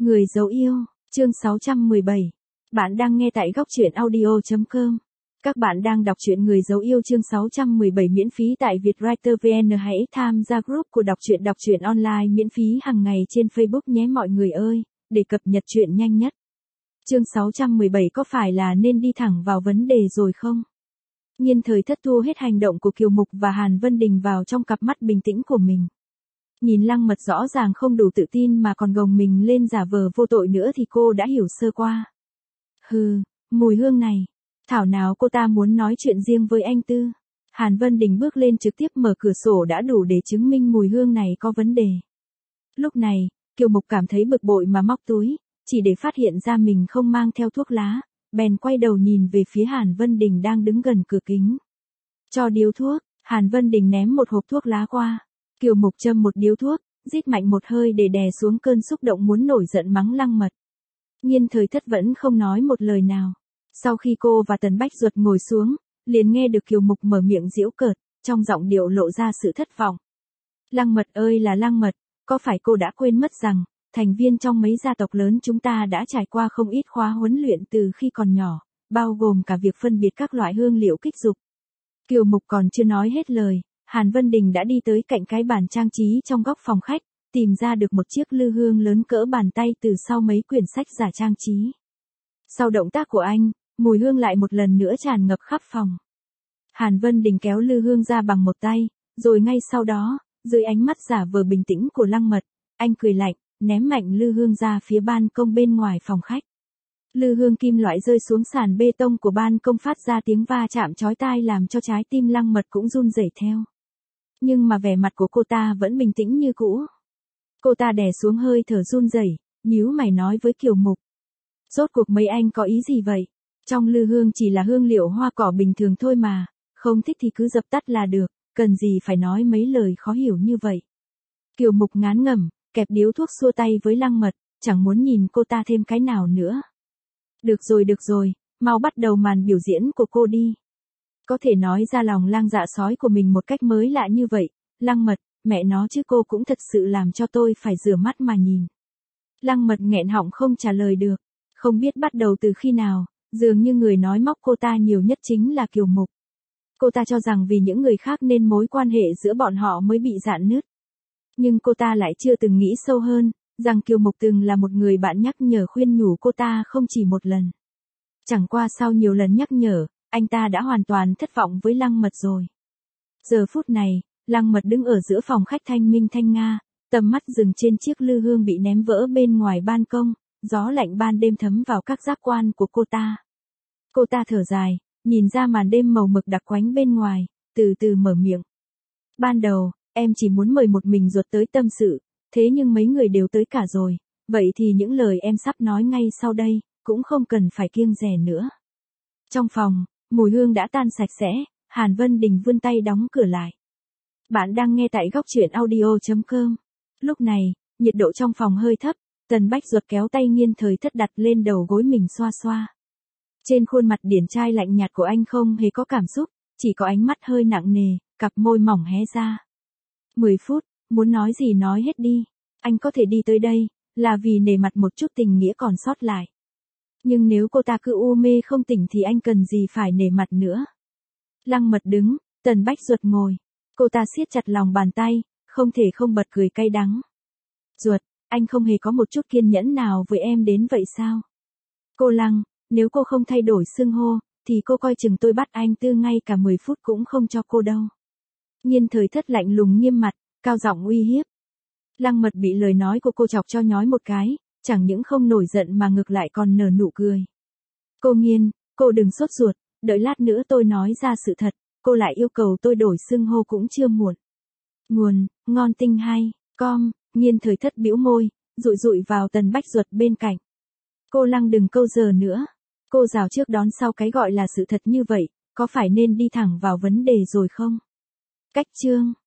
Người dấu yêu, chương 617. Bạn đang nghe tại góc truyện audio.com. Các bạn đang đọc truyện Người dấu yêu chương 617 miễn phí tại Vietwriter VN. Hãy tham gia group của đọc truyện online miễn phí hàng ngày trên Facebook nhé mọi người ơi, để cập nhật truyện nhanh nhất. Chương 617 có phải là nên đi thẳng vào vấn đề rồi không? Nhiên thời thất thu hết hành động của Kiều Mục và Hàn Vân Đình vào trong cặp mắt bình tĩnh của mình. Nhìn Lăng Mật rõ ràng không đủ tự tin mà còn gồng mình lên giả vờ vô tội nữa thì cô đã hiểu sơ qua. Mùi hương này. Thảo nào cô ta muốn nói chuyện riêng với anh Tư. Hàn Vân Đình bước lên trực tiếp mở cửa sổ đã đủ để chứng minh mùi hương này có vấn đề. Lúc này, Kiều Mục cảm thấy bực bội mà móc túi, chỉ để phát hiện ra mình không mang theo thuốc lá, bèn quay đầu nhìn về phía Hàn Vân Đình đang đứng gần cửa kính. Cho điếu thuốc, Hàn Vân Đình ném một hộp thuốc lá qua. Kiều Mục châm một điếu thuốc, rít mạnh một hơi để đè xuống cơn xúc động muốn nổi giận mắng Lăng Mật. Nhiên thời thất vẫn không nói một lời nào. Sau khi cô và Tần Bách Duật ngồi xuống, liền nghe được Kiều Mục mở miệng giễu cợt, trong giọng điệu lộ ra sự thất vọng. Lăng Mật ơi là Lăng Mật, có phải cô đã quên mất rằng, thành viên trong mấy gia tộc lớn chúng ta đã trải qua không ít khóa huấn luyện từ khi còn nhỏ, bao gồm cả việc phân biệt các loại hương liệu kích dục. Kiều Mục còn chưa nói hết lời, Hàn Vân Đình đã đi tới cạnh cái bàn trang trí trong góc phòng khách, tìm ra được một chiếc lư hương lớn cỡ bàn tay từ sau mấy quyển sách giả trang trí. Sau động tác của anh, mùi hương lại một lần nữa tràn ngập khắp phòng. Hàn Vân Đình kéo lư hương ra bằng một tay, rồi ngay sau đó, dưới ánh mắt giả vờ bình tĩnh của Lăng Mật, anh cười lạnh, ném mạnh lư hương ra phía ban công bên ngoài phòng khách. Lư hương kim loại rơi xuống sàn bê tông của ban công phát ra tiếng va chạm chói tai làm cho trái tim Lăng Mật cũng run rẩy theo. Nhưng mà vẻ mặt của cô ta vẫn bình tĩnh như cũ. Cô ta đè xuống hơi thở run rẩy, nhíu mày nói với Kiều Mục. Rốt cuộc mấy anh có ý gì vậy? Trong lư hương chỉ là hương liệu hoa cỏ bình thường thôi mà, không thích thì cứ dập tắt là được, cần gì phải nói mấy lời khó hiểu như vậy. Kiều Mục ngán ngẩm, kẹp điếu thuốc xua tay với Lăng Mật, chẳng muốn nhìn cô ta thêm cái nào nữa. Được rồi, mau bắt đầu màn biểu diễn của cô đi. Có thể nói ra lòng lang dạ sói của mình một cách mới lạ như vậy, Lăng Mật, mẹ nó chứ cô cũng thật sự làm cho tôi phải rửa mắt mà nhìn. Lăng Mật nghẹn họng không trả lời được, không biết bắt đầu từ khi nào, dường như người nói móc cô ta nhiều nhất chính là Kiều Mục. Cô ta cho rằng vì những người khác nên mối quan hệ giữa bọn họ mới bị rạn nứt. Nhưng cô ta lại chưa từng nghĩ sâu hơn, rằng Kiều Mục từng là một người bạn nhắc nhở khuyên nhủ cô ta không chỉ một lần. Chẳng qua sau nhiều lần nhắc nhở, anh ta đã hoàn toàn thất vọng với Lăng Mật rồi. Giờ phút này, Lăng Mật đứng ở giữa phòng khách thanh minh thanh nga, tầm mắt dừng trên chiếc lư hương bị ném vỡ bên ngoài ban công, gió lạnh ban đêm thấm vào các giác quan của cô ta. Cô ta thở dài, nhìn ra màn đêm màu mực đặc quánh bên ngoài, từ từ mở miệng. Ban đầu, em chỉ muốn mời một mình Duật tới tâm sự, thế nhưng mấy người đều tới cả rồi, vậy thì những lời em sắp nói ngay sau đây, cũng không cần phải kiêng dè nữa. Trong phòng, mùi hương đã tan sạch sẽ, Hàn Vân Đình vươn tay đóng cửa lại. Bạn đang nghe tại góc truyện audio.com. Lúc này, nhiệt độ trong phòng hơi thấp, Tần Bách Duật kéo tay Nhiên thời thất đặt lên đầu gối mình xoa xoa. Trên khuôn mặt điển trai lạnh nhạt của anh không hề có cảm xúc, chỉ có ánh mắt hơi nặng nề, cặp môi mỏng hé ra. 10 phút, muốn nói gì nói hết đi. Anh có thể đi tới đây, là vì nể mặt một chút tình nghĩa còn sót lại. Nhưng nếu cô ta cứ u mê không tỉnh thì anh cần gì phải nể mặt nữa. Lăng Mật đứng, Tần Bách Duật ngồi. Cô ta siết chặt lòng bàn tay, không thể không bật cười cay đắng. Duật, anh không hề có một chút kiên nhẫn nào với em đến vậy sao? Cô Lăng, nếu cô không thay đổi xưng hô, thì cô coi chừng tôi bắt anh Tư ngay cả 10 phút cũng không cho cô đâu. Nhiên thời thất lạnh lùng nghiêm mặt, cao giọng uy hiếp. Lăng Mật bị lời nói của cô chọc cho nhói một cái, chẳng những không nổi giận mà ngược lại còn nở nụ cười. Cô Nhiên, cô đừng sốt ruột, đợi lát nữa tôi nói ra sự thật, cô lại yêu cầu tôi đổi xưng hô cũng chưa muộn. Nguồn, ngon tinh hay, com, Nhiên thời thất bĩu môi, dụi dụi vào Tần Bách Duật bên cạnh. Cô Lăng đừng câu giờ nữa, cô rào trước đón sau cái gọi là sự thật như vậy, có phải nên đi thẳng vào vấn đề rồi không? Cách chương